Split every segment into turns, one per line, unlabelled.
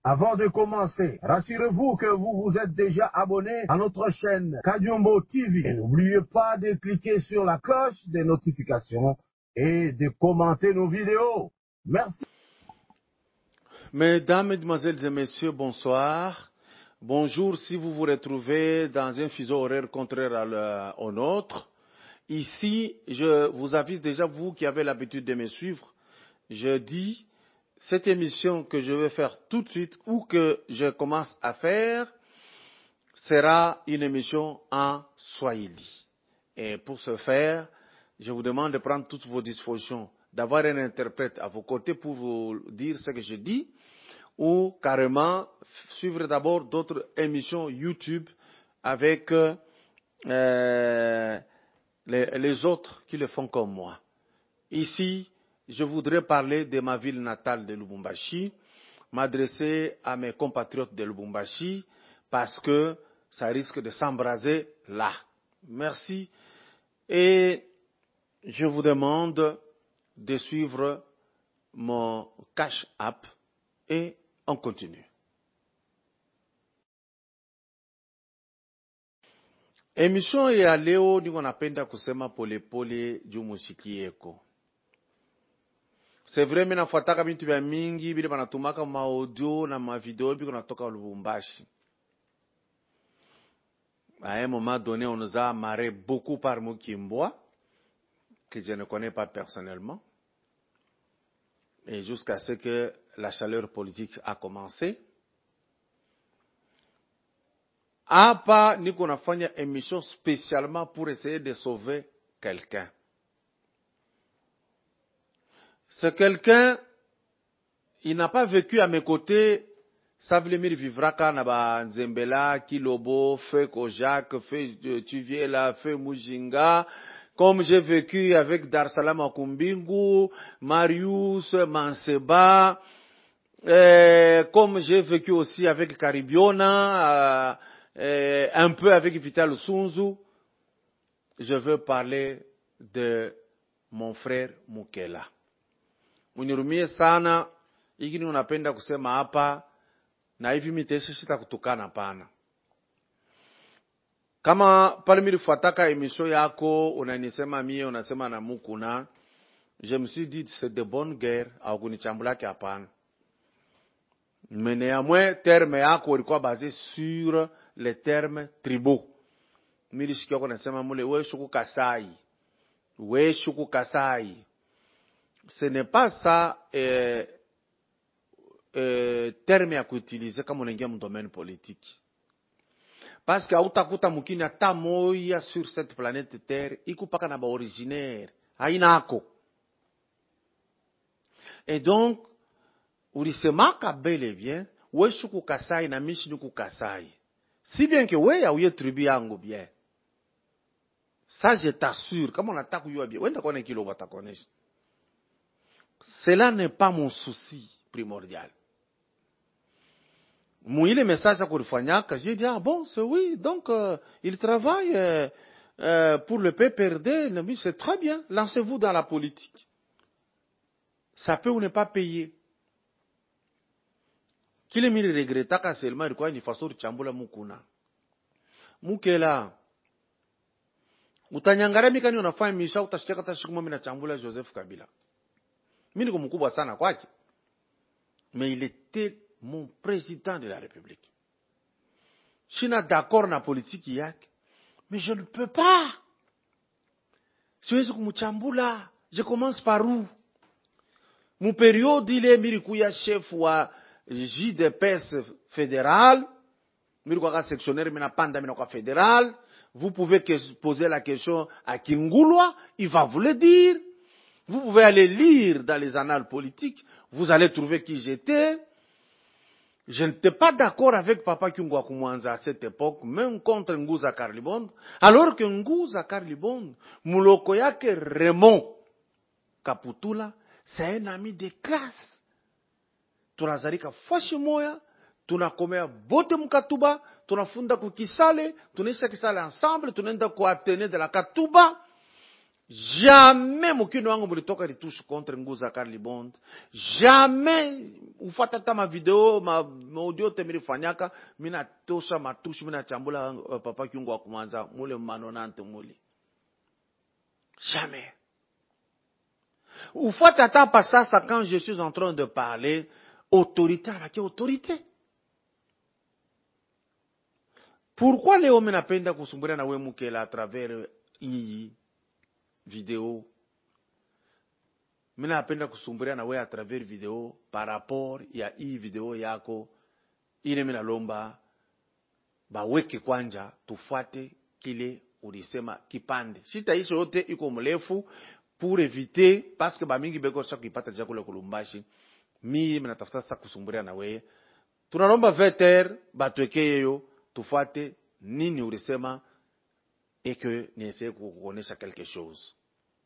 Avant de commencer, rassurez-vous que vous vous êtes déjà abonné à notre chaîne Kadiombo TV. Et n'oubliez pas de cliquer sur la cloche des notifications et de commenter nos vidéos. Merci.
Mesdames, Mesdemoiselles et Messieurs, bonsoir. Bonjour si vous vous retrouvez dans un fuseau horaire contraire au nôtre. Ici, je vous avise déjà, vous qui avez l'habitude de me suivre, je dis, cette émission que je vais faire tout de suite ou que je commence à faire sera une émission en Swahili. Et pour ce faire, je vous demande de prendre toutes vos dispositions, d'avoir un interprète à vos côtés pour vous dire ce que je dis, ou carrément suivre d'abord d'autres émissions YouTube avec les autres qui le font comme moi. Ici, je voudrais parler de ma ville natale de Lubumbashi, m'adresser à mes compatriotes de Lubumbashi, parce que ça risque de s'embraser là. Merci. Et je vous demande de suivre mon Cash App et on continue. Emission ya leo niko napenda kusema polepole juu musiki yeko. C'est vrai, mimi nafuataka vitu vya mingi vile banatumaka ma audio na ma video biko natoka Lubumbashi. À un moment donné, on nous a amarré beaucoup par Mukimboa, que je ne connais pas personnellement. Et jusqu'à ce que la chaleur politique a commencé. Hapa niko nafanya émission spécialement pour essayer de sauver quelqu'un. Ce quelqu'un, il n'a pas vécu à mes côtés. Ça veut dire vivraka na ba Nzembela, Kilobo, Feu Kojak, Feu Tuviela, Feu Mujinga. Comme j'ai vécu avec Darsalam Akumbingu, Marius, Manseba, comme j'ai vécu aussi avec Caribiona, un peu avec Vital Sunzu, je veux parler de mon frère Mukela. Unirumie sana, ikini unapenda kusema hapa, na hivi miteshe sita kutukana pana. Kama pale milifuataka emission yako, unanisema mie, unasema na Mukuna, je me suis dit, c'est de bonne guerre, au kunichambulaki hapana. Mais néanmoins, terme yako ilikuwa basé sur les termes tribaux. Mili shikia kwa nasema mule, we shuku kasai. We shuku kasai. Ce n'est pas ça, terme ya kuutiliser kama unaingia mu domaine politique. Parce que hautakuta mukini hata moya sur cette planète Terre, ikupaka na ba originaire. Hainako. Et donc, ulisemaka bel et bien, we shuku kasai na mishi nuku kasai. Si bien que we ya uye tribu yangu bien. Ça je t'assure, kama unataka kujua bien, wenda kone kilo watakonesha. Cela n'est pas mon souci primordial. Mouille message à Kourifanyaka, j'ai dit, ah bon, c'est oui, donc il travaille pour le PPRD, c'est très bien, lancez-vous dans la politique. Ça peut ou ne pas payer. Kile mili regretaka seulement ilikuwa ni fasori chambula Mukuna. Mukela. Utanyangara mikani unafanya misha utashika kata shikuma mina chambula Joseph Kabila. Mimi niko mkubwa sana kwake. Mais il était mon président de la République. Je suis d'accord na politique yake, mais je ne peux pas. Siwezi kumuchambula. Je commence par où? Mon période il est milikuya chef wa JDPS fédéral, milikuwa sectionnaire mina panda mina kwa fédéral. Vous pouvez poser la question à Kingulwa, il va vous le dire. Vous pouvez aller lire dans les annales politiques, vous allez trouver qui j'étais. Je n'étais pas d'accord avec Papa Kyungwa Kumwanza à cette époque, même contre Nguza Karlibond, alors que Nguza Karlibond, muloko yake Raymond Kaputula, c'est un ami de classe. Tunazalika fashi moya, tunakomea bote mkatuba, tunafunda kukisale, tunaisha kisale ensemble, tunaenda kwa Atene de la Katuba. Jamais mukino wangu mulitoka litouche contre Nguza Karlibond. Jamais ufata ta video ma audio temiri fanyaka mina tosha matushi mina chambula papa Kyungu wa kumanza mule manonante mule. Jamais. Ufata ta pas ça quand je suis en train de parler autorité avec autorité. Pourquoi leo minapenda kusumbulia na we Mukela à travers hii video? Minapenda kusumbulia na we à travers video par rapport ya hii video yako ile minalomba baweke kwanja tufuate kile ulisema kipande. Sitaisha yote iko mrefu pour éviter parce que bamingi beko sasa kipata ja kule kulumbashi. Mimi natafuta sasa kusumbulia na we. Tunalomba veter batweke yo tufuate nini ulisema et que niese kuonesha quelque chose.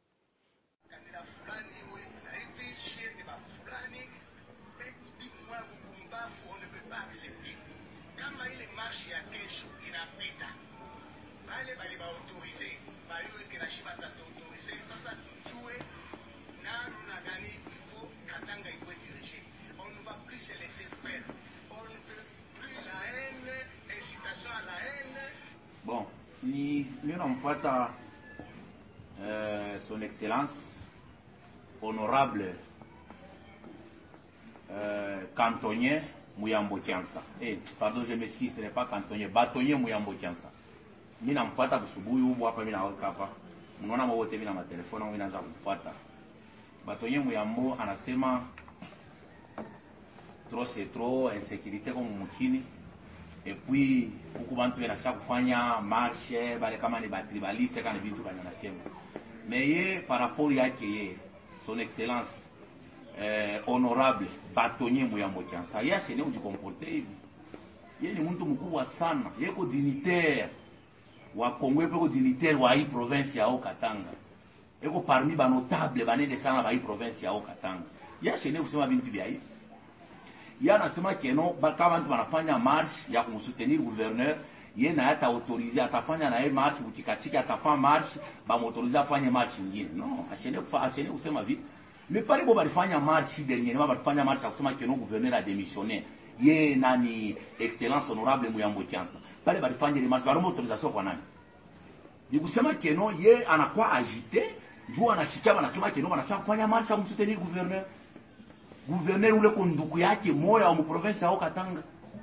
Bon, ni namfuata son excellence honorable cantonnier Muyambo Kiansa. Pardon, je m'excuse, ce n'est pas cantonnier, bâtonnier Muyambo Kiansa. Mimi namfuata kusubuhi huko hapa, mimi naweka hapa. Mnaona wote mimi na matelefoni mimi naanza kumfuata. Bâtonnier Muyambo anasema trop c'est trop, insécurité comme mukini. Et puis huku bantu wanataka kufanya marche bale kama ni batribaliste kana vitu bana nasema. Mais ye par rapport yake ye son excellence honorable bâtonnier Muyambo Kiansa, yeye ashene ujikomporte hivi. Yeye ni mtu mkubwa sana, yeko dignitaire wa Kongo, yeko dignitaire wa hii province ya Haut-Katanga. Yeko parmi ba notable banende sana ba hii province ya Haut-Katanga. Yeye ashene kusema bintu vya hivi. Yeye anasema keno kama watu wanafanya marche ya kumsoutenir gouverneur, yeye na hata autoriser atafanya na yeye marche ukikatika atafanya marche ba autoriser afanye marche nyingine. No, ashene kusema vipi? Mais pale bo balifanya marche dernièrement, balifanya marche ya kusema keno gouverneur a démissionné. Yeye nani excellence honorable Muyambo Kiansa. Pale balifanya ile marche barombo autorisation kwa nani? Ni kusema keno yeye anakuwa agité, juu anashikia wanasema keno wanataka kufanya marche ya kumsoutenir gouverneur. Gouverneur ule kunduku yake moya wa province ya Haut-Katanga.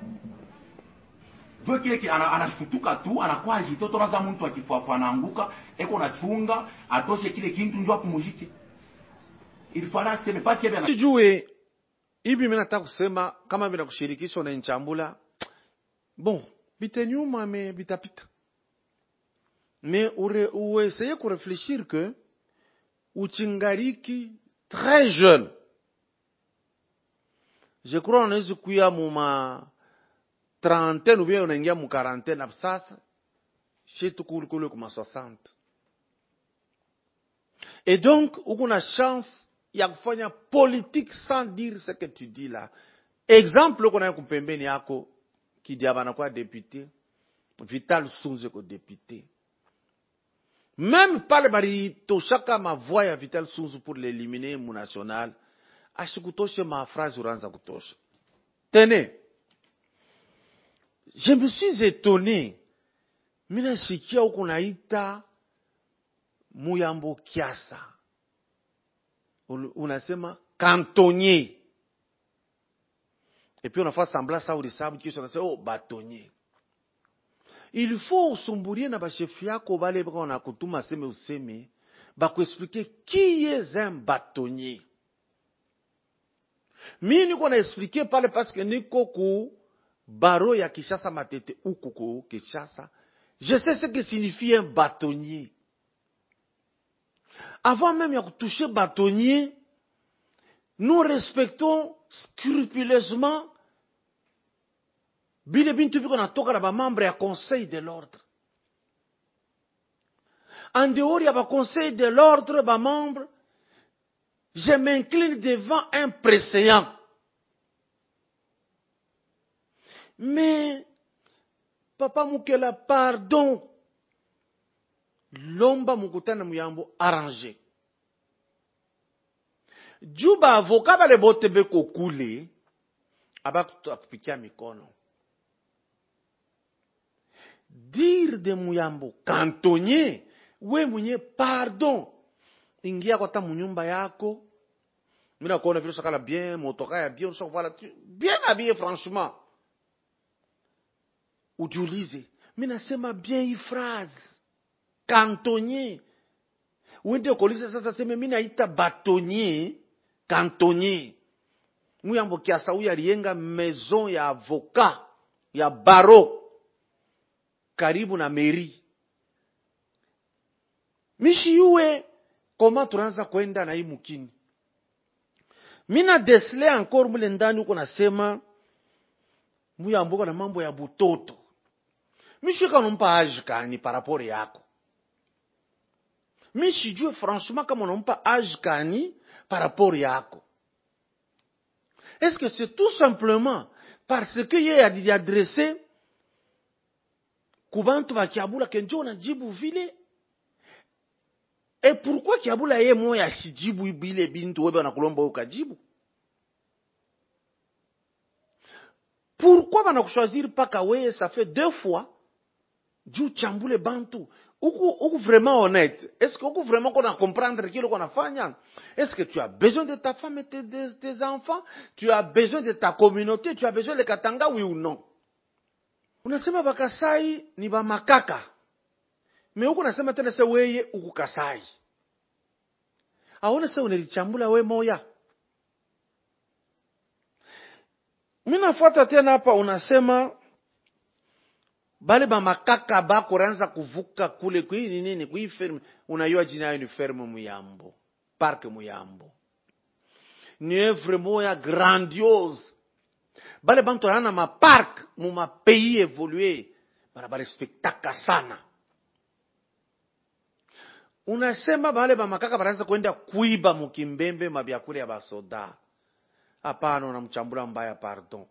Vyo kile anashutuka tu, anakuwa agité, tonaza mtu akifuafa anaanguka, eko na chunga, atoshe kile kintu njoo apumujike. Il fallait se parce que bien
Sijue hivi mimi nataka kusema kama bila kushirikishwa na Nchambula. Bon, bitenyuma mais bitapita. Mais ou essayer de réfléchir que uchingariki très jeune. Je crois on est kuya muma trentaine ou bien unaingia mu quarantaine na sasa chez tukule kuma 60. Et donc uko na chance ya kufanya politique sans dire ce que tu dis là. Exemple qu'on a kupembeni yako Kidiaba na kwa député, Vital Sunze ko député. Même pale bari toshaka ma voix ya Vital Sunze pour l'éliminer mu national, ashikutoshe ma phrase uranza kutosha. Tenez, je me suis étonné. Mina sikia uko naita Muyambo Kiansa. Unasema cantonnier. Et puis on a fait semblant ça ou des sables qui sont oh bâtonnier. Il faut usumburie na ba chef yako bale bako na kutuma seme useme ba ku expliquer qui est un bâtonnier. Mimi niko na expliquer pale parce que niko ku baro ya Kinshasa Matete ou kuko Kinshasa. Je sais ce que signifie un bâtonnier. Avant même de toucher bâtonnier, nous respectons scrupuleusement bile bintu biko na toka na ba membre ya conseil de l'ordre. En dehors ya ba conseil de l'ordre ba membre, je m'incline devant un préséant. Mais Papa Mukela, pardon. Lomba mukutana Muyambo arrangé. Juba avocat ba le bote be kokule, abakupikia mikono. Dire de Muyambo cantonnier, we mwenye pardon, ingia kwa ta munyumba yako, mina kuona vile sakala bien, motoka ya bien, so voilà, bien habillé franchement. Ujiulize, mina sema bien hii phrase, cantonnier. Uende ukolize sasa sema mina ita bâtonnier, cantonnier. Muyambo kiasa huyu aliyenga maison ya avocat, ya barreau, karibu na mairie. Mishi yuwe, koma tunaanza kwenda na hii mukini. Mina desle encore mule ndani uko nasema, Muyambo kwa na mambo ya butoto. Mishi kanompa age kani parapore yako. Mishi jue franchement kama unompa age kani parapore yako. Est-ce que c'est tout simplement parce que yeye adressé kubantu ba Kiabula kenjo na jibu vile? Et pourquoi Kiabula yeye moya sijibu bile bintu webe na kulomba ukajibu? Pourquoi bana kuchoisir paka weye ça fait 2 fois du chambule bantu? Uku vraiment honnête? Est-ce que uku vraiment qu'on a comprendre kile qu'on a fanya? Est-ce que tu as besoin de ta femme et tes enfants? Tu as besoin de ta communauté? Tu as besoin de Katanga, oui ou non? Unasema bakasai ni ba makaka. Mais uku nasema tena se weye uku kasai. Aone se unelichambula we moya. Mina fuata tena hapa unasema bale ba makaka ba kuranza kuvuka kule kui nini kui ferme, unayua jina yao ni ferme Muyambo, parc Muyambo. Ni œuvre moya grandiose. Bale bantu na ma parc mu ma pays évolué, bara respectaka sana. Unasema bale ba makaka baranza kwenda kuiba mukimbembe mabiakule ya basoda. Hapana, unamchambula mbaya, pardon.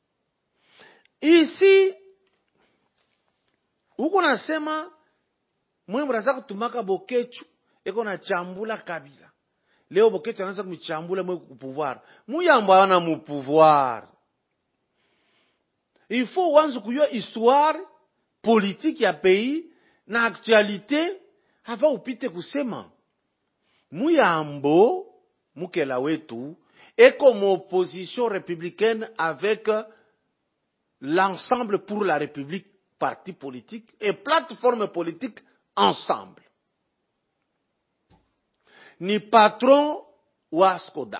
Ici huko nasema mwe mraza kutumaka Bokechu eko na chambula Kabila. Leo Bokechu anaanza kumichambula mwe ku pouvoir. Muyambo ana mu pouvoir. Il faut wanzu kujua histoire politique ya pays na actualité avant upite kusema Muyambo mukela wetu eko mo opposition républicaine avec l'ensemble pour la République, parti politique et plateforme politique ensemble. Ni patron wa Skoda,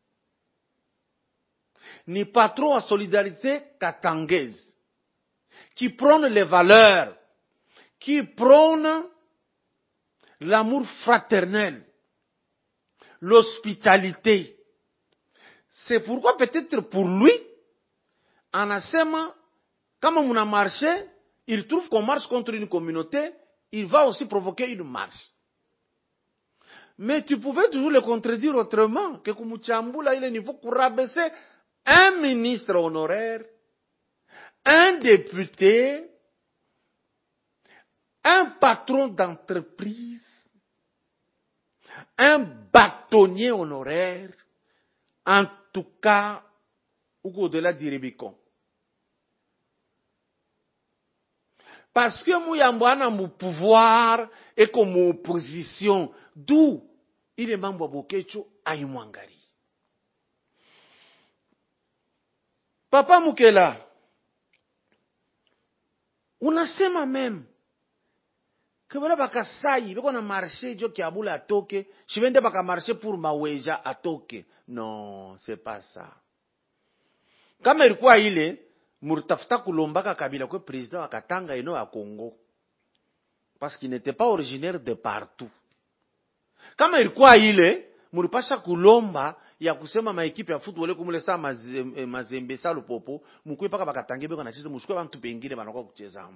ni patron à Solidarité Katangaise, qui prône les valeurs, qui prône l'amour fraternel, l'hospitalité. C'est pourquoi peut-être pour lui, en asema, quand on a marché, il trouve qu'on marche contre une communauté, il va aussi provoquer une marche. Mais tu pouvais toujours le contredire autrement, que comme Chambula, il est niveau pour rabaisser un ministre honoraire, un député, un patron d'entreprise, un bâtonnier honoraire, en tout cas, ou au-delà du Rubicon. Parce que Muyambo a mon pouvoir et comme opposition, d'où il est membre de Bokechu à Imwangari. Papa Mukela, unasema même que voilà bakasai, beko na marché jo Kiabula atoke, shivende baka marché pour Maweja atoke. Non, c'est pas ça. Kama ilikuwa ile murtafuta kulombaka Kabila kwa président wa Katanga eno ya Congo, parce qu'il n'était pas originaire de partout. Kama ilikuwa ile muripasha kulomba ya kusema maekipe ya football kumule saa Mazembe sa Lupopo mukwe paka bakatange beko na chizo mushukwe bantu pengine banakuwa kucheza.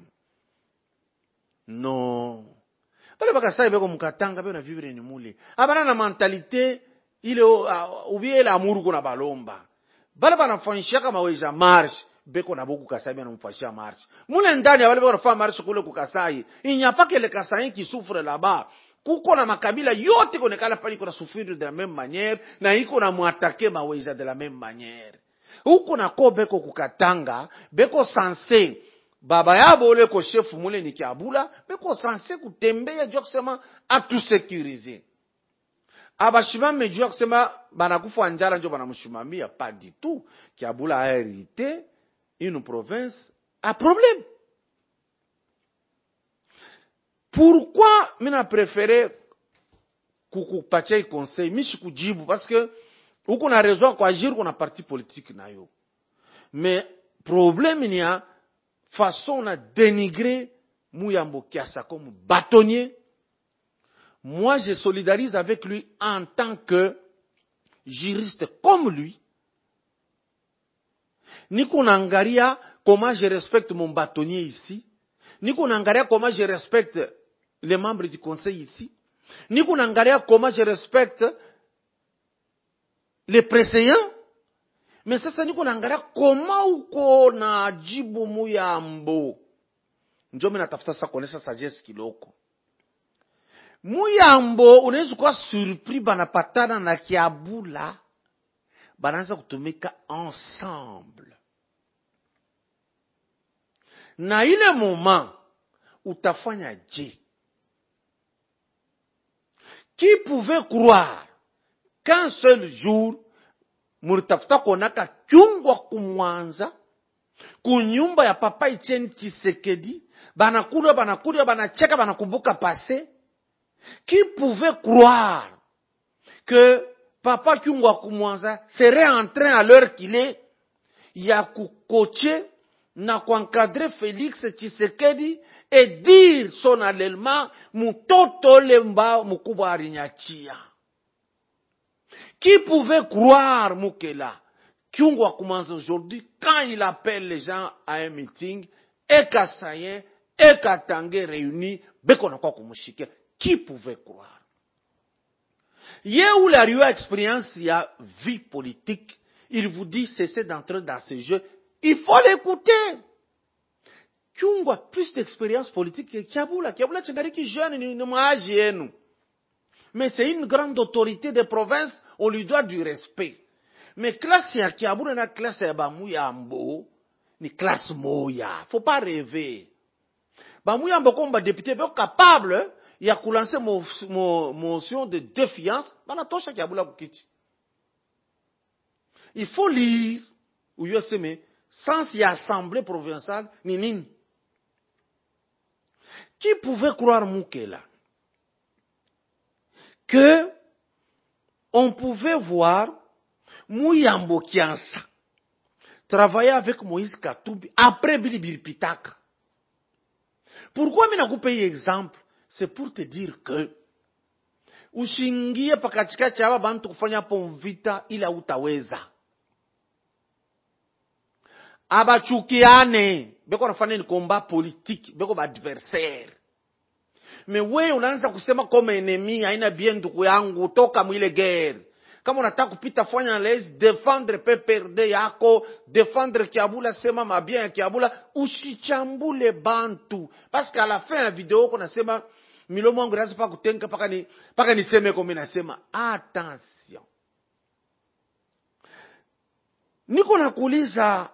Non. Bale bakasai beko mukatanga beko na vivre ni mule. Abana na mentalité ile ubie la amuru kuna balomba. Bale banafanyisha kama weja marche beko na boku Kasai na mfanyisha marche. Mule ndani wale beko nafanya marche kule ku Kasai. Il n'y a pas que les Kasai qui souffrent là-bas. Kuko na makabila yote konekala pali kuna souffrir de la même manière na iko na muatake maweja de la même manière. Huko nako beko kukatanga, beko sanse baba yabo ole ko chef mule ni Kiabula, beko sanse kutembea jua kusema atu sécuriser. Abashima mejua kusema banakufa njala njo banamshimamia, pas du tout. Kiabula a hérité une province à problème. Pourquoi mina préféré kukupatia conseil mishi kujibu parce que uko na raison kwa agir kuna parti politique nayo. Mais problème ni ya façon na dénigrer Muyambo Kiasa comme bâtonnier. Moi je solidarise avec lui en tant que juriste comme lui. Niko naangalia comment je respecte mon bâtonnier ici. Niko naangalia comment je respecte les membres du conseil ici. Niko naangalia comment je respecte les préséants. Mais sasa niko naangalia comment uko na jibu Muyambo. Ndio mimi natafuta sasa kuonesha sagesse kiloko. Muyambo unaweza kuwa surpris banapatana na Kiabula. Banaanza kutumika ensemble. Na ile moment utafanya je? Qui pouvait croire qu'un seul jour mulitafuta konaka Kyungwa kumwanza kunyumba ya papa Etienne Tshisekedi banakulia banacheka banakumbuka passé? Qui pouvait croire que papa Kyungwa kumwanza serait en train à l'heure qu'il est ya kukoche na kuencadrer Félix Tshisekedi et dire son allèlement mutoto lemba mukubwa arinyachia? Qui pouvait croire Mukela Kyungwa commence aujourd'hui quand il appelle les gens à un meeting et Kassaye et Katangé réunis beko na kwa kumushike? Qui pouvait croire? Yé où la Rio expérience ya vie politique, il vous dit cessez d'entrer dans ce jeu. Il faut l'écouter. Kyungwa plus d'expérience politique que Kiabula. Kiabula Tchengariki jeune ni maaji yenu. Mais c'est une grande autorité de province, on lui doit du respect. Mais classe ya Kiabula na classe ya Bamuyambo, ni classe moya. Faut pas rêver. Bamuyambo comme député, est capable, il a lancé motion de défiance, banatosha Kiabula kukiti. Il faut lire, ou yoseme, sans y assemblée provinciale, ni nini. Qui pouvait croire Mukela que on pouvait voir Muyambo Kiansa travailler avec Moïse Katumbi après Bilibili Pitaka? Pourquoi je n'ai pas exemple? C'est pour te dire que ushingie pakatikati ya bantu kufanya pomvita ila utaweza. Abachukiane, beko nafanya ni combat politique, beko ba adversaire. Mais wewe unaanza kusema kama enemy haina bien ndugu yangu toka mwile guerre. Kama unataka kupita fanya les défendre PPRD yako, défendre Kiabula sema mabien ya Kiabula, usichambule bantu. Parce qu'à la fin ya video kuna sema milomo wangu razi pa kutenga paka niseme kama nasema attention. Niko nakuuliza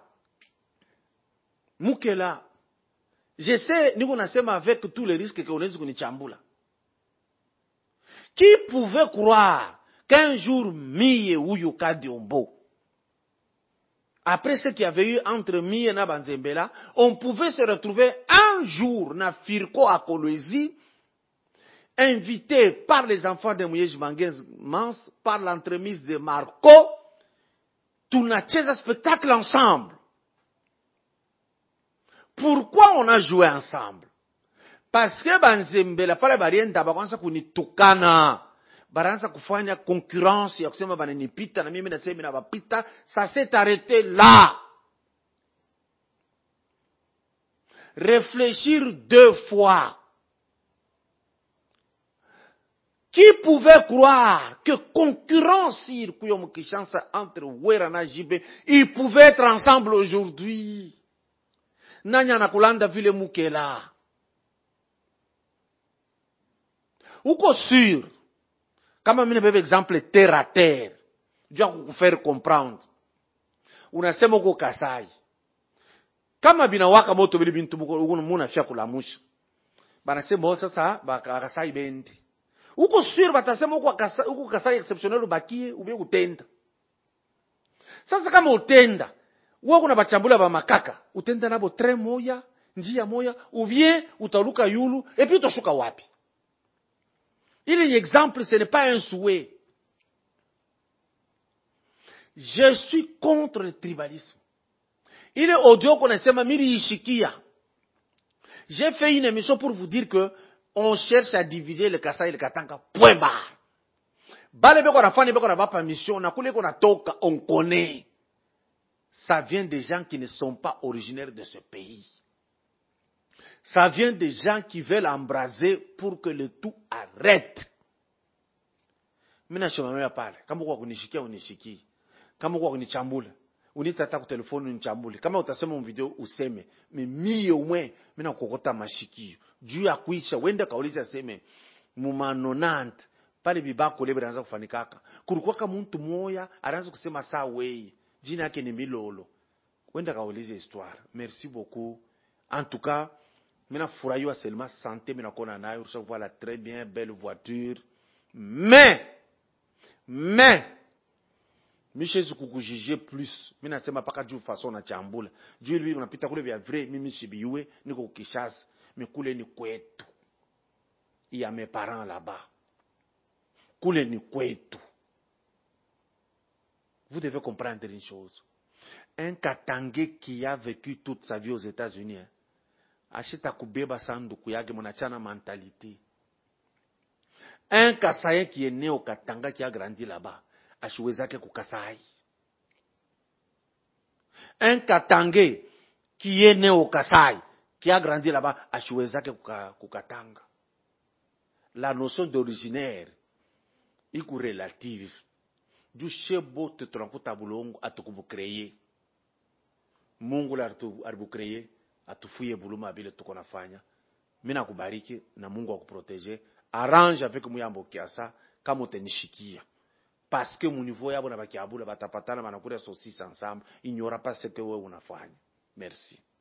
Mukela, je sais, niko nasema avec tous les risques que unaweza kunichambula. Qui pouvait croire qu'un jour Miye Uyu Kadiombo, après ce qu'il y avait eu entre Miye et Banzembela, on pouvait se retrouver un jour na Firko à Kolwezi, invité par les enfants de Mouyej Mans, par l'entremise de Marco, tunacheza spectacle ensemble. Pourquoi on a joué ensemble? Parce que Banzembela pale barienda bakanza kunitukana, baranza kufanya concurrence ya kusema bananipita na mimi nasema na bapita, ça s'est arrêté là. Réfléchir deux fois. Qui pouvait croire que concurrence entre Wera na Jibe, ils pouvaient être ensemble aujourd'hui? Nanya na kulanda vile Mukela. Uko sûr, kama mine bebe exemple terre à terre, je vais vous faire comprendre. unasema uko Kasai. Kama binawaka moto vile bintu munafia kulamusha. Banasema sasa Kasai bendi. Uko sure batasema uko Kasai exceptionnel ubakie ubie utenda. Sasa kama utenda, wewe kuna bachambula ba makaka, utenda nabo tre moya, njia moya, ubie utaluka yulu, et puis utoshuka wapi? Il est exemple, ce n'est pas un souhait. Je suis contre le tribalisme. Il est audio qu'on a miri ishikia. J'ai fait une émission pour vous dire que on cherche à diviser le Kasai et le Katanga. Point barre. Bale beko na fani beko na bapa mission, na kule ko na toka, on connaît. Ça vient des gens qui ne sont pas originaires de ce pays. Ça vient des gens qui veulent embraser pour que le tout arrête. Mina shomamea pale, kama kwa kunishikia unishiki. Kama kwa kunichambula, unitata ku telefoni unichambule. Kama utasema video useme, mimi umwe mina kokota mashikio. Juu ya kuisha wenda kauliza seme mumanonant pale bibako lebe anaanza kufanikaka. Kulikuwa kama mtu moya anaanza kusema saa wei. Jina yake ni Milolo. Wenda kauliza histoire. Merci beaucoup. En tout cas, mina furahiwa seulement santé mina kona nayo, je vois la très bien belle voiture. Mais Michel kukujije plus. Mina sema paka juu façon na chambula. Juu lui unapita kule vya vrai mimi sibiwe niko Kishasa. Mais kule ni kwetu. Il y a mes parents là-bas. Kule ni kwetu. Vous devez comprendre une chose. Un Katangé qui a vécu toute sa vie aux États-Unis, acheta kubeba sanduku yake monachana mentalité. Un Kasaïen qui est né au Katanga qui a grandi là-bas, ashuwezake kukasai. Un Katangé qui est né au Kasai, qui a grandi là-bas, ashuwezake kukatanga. La notion d'originaire, iku relative. Du shebo te tunakuta bulongo atukubu kreye. Mungu la aribu kreye, atufuye buluma vile tuko nafanya. Mina kubariki na Mungu akuprotege. Arrange avec muyambo kiasa kama utenishikia. Parce que mon niveau yabo na bakiabula batapatana manakura saucisse ensemble, il n'y aura pas ce que wewe unafanya. Merci.